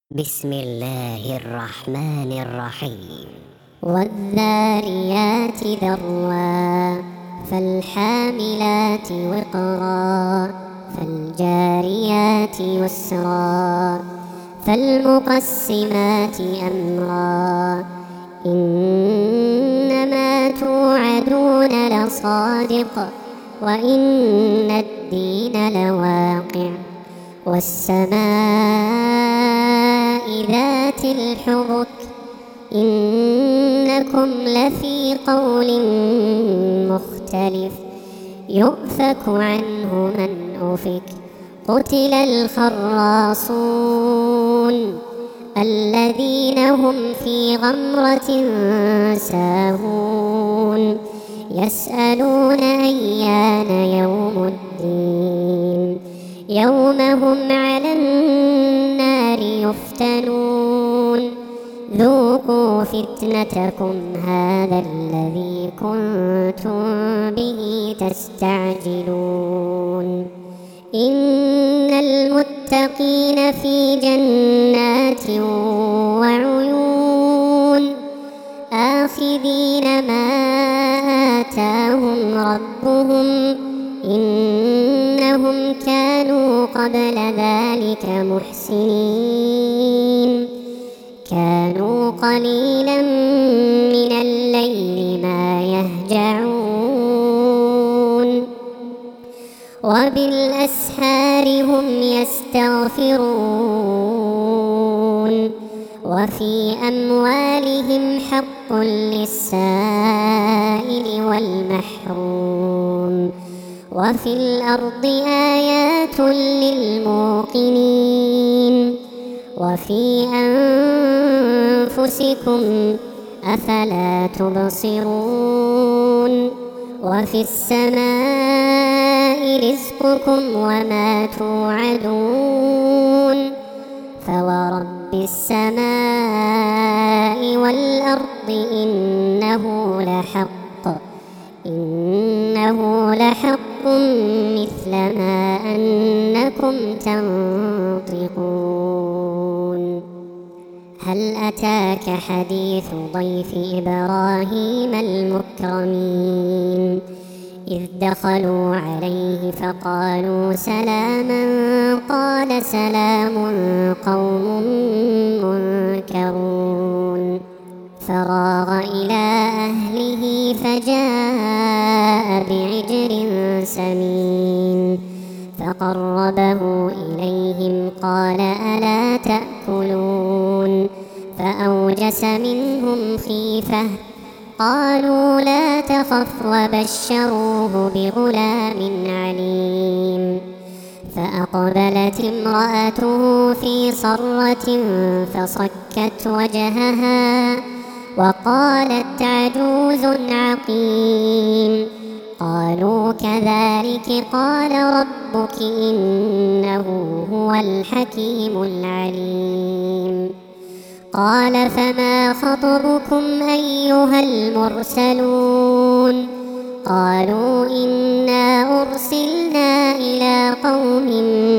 بسم الله الرحمن الرحيم. والذاريات ذروا فالحاملات وقرا فالجاريات يسرا فالمقسمات أمرا إنما توعدون لصادق وإن الدين لواقع والسماء ذات الحبك إنكم لفي قول مختلف يؤفك عنه من أفك قتل الخراصون الذين هم في غمرة ساهون يسألون أيان يوم الدين يوم هم على النار يفتنون ذوقوا فتنتكم هذا الذي كنتم به تستعجلون إن المتقين في جنات وعيون آخذين ما آتاهم ربهم إنهم كانوا قبل ذلك محسنين كانوا قليلا من الليل ما يهجعون وبالأسحار هم يستغفرون وفي أموالهم حق للسائل والمحروم وفي الأرض آيات للموقنين وفي أنفسكم أفلا تبصرون وفي السماء رزقكم وما توعدون فورب السماء والأرض إنه لحق مثل ما أنكم تنطقون هل أتاك حديث ضيف إبراهيم المكرمين إذ دخلوا عليه فقالوا سلاما قال سلام قوم منكرون فراغ إلى أهله فجاء بعجل سمين فقربه إليهم قال ألا تأكلون فأوجس منهم خيفة قالوا لا تخف وبشروه بغلام عليم فأقبلت امرأته في صرة فصكت وجهها وقالت عجوز عقيم قالوا كذلك قال ربك إنه هو الحكيم العليم قال فما خطبكم أيها المرسلون قالوا إنا أرسلنا إلى قوم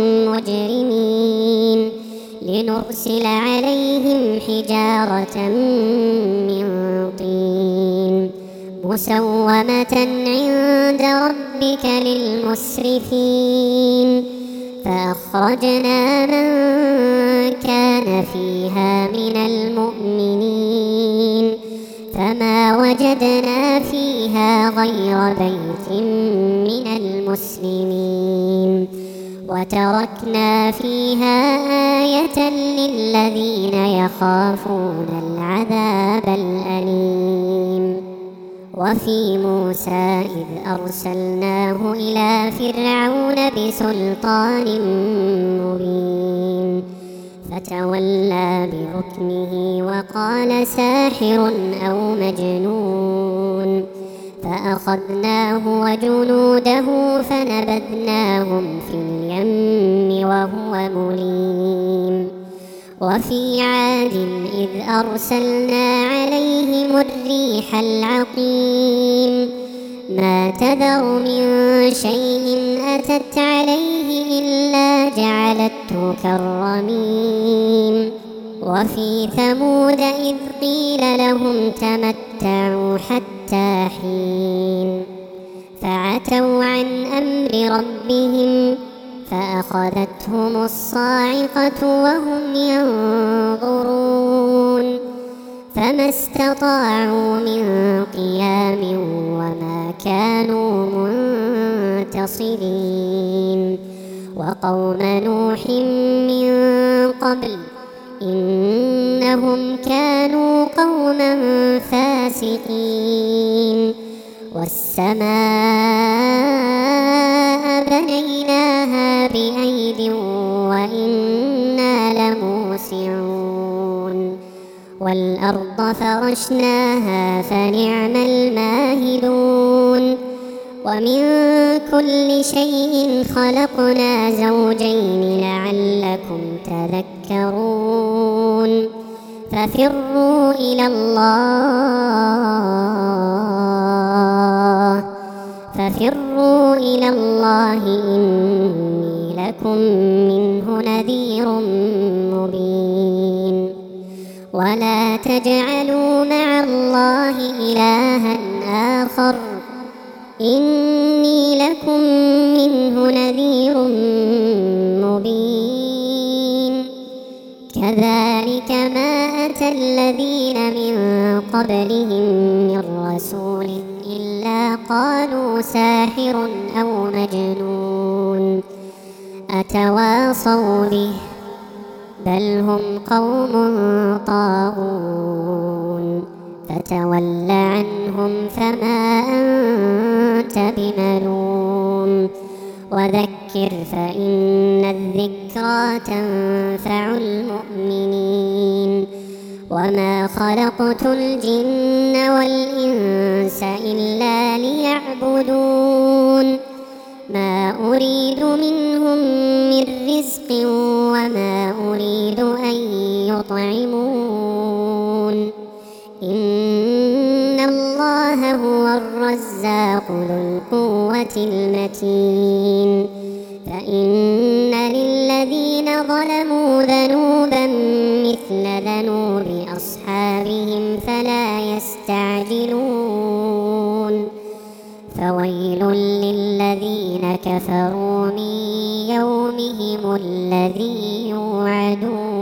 مجرمين لنرسل عليهم حجارة من طين مسومة عند ربك للمسرفين فأخرجنا من كان فيها من المؤمنين فما وجدنا فيها غير بيت من المسلمين وتركنا فيها آية للذين يخافون العذاب الأليم وفي موسى إذ أرسلناه إلى فرعون بسلطان مبين فتولى بركنه وقال ساحر أو مجنون فأخذناه وجنوده فنبذناهم في اليم وهو مليم وفي عاد إذ أرسلنا عليهم الريح العقيم ما تذر من شيء أتت عليه إلا جعلته كالرميم وفي ثمود إذ قيل لهم تمتعوا حتى حين فعتوا عن أمر ربهم فأخذتهم الصاعقة وهم ينظرون فما استطاعوا من قيام وما كانوا منتصرين وقوم نوح من قبل إنهم كانوا قوما فاسقين والسماء بنيناها بأيد وإنا لموسعون والأرض فرشناها فنعم الماهدون ومن كل شيء خلقنا زوجين لعلكم تذكرون ففروا إلى الله إني لكم منه نذير مبين ولا تجعلوا مع الله إلها آخر إني لكم منه نذير مبين كذلك ما أتى الذين من قبلهم من رسول إلا قالوا ساحر أو مجنون أتواصوا به بل هم قوم طاغون فتول عنهم فما أنت بملوم وذكر فإن الذكرى تنفع المؤمنين وما خلقت الجن والإنس إلا ليعبدون ما أريد منهم من رزق وما أريد أن يطعمون إن الله هو الرزاق ذو القوة المتين فإن للذين ظلموا ذنوبا مثل ذنوب أصحابهم فلا يستعجلون فويل للذين كفروا من يومهم الذي يوعدون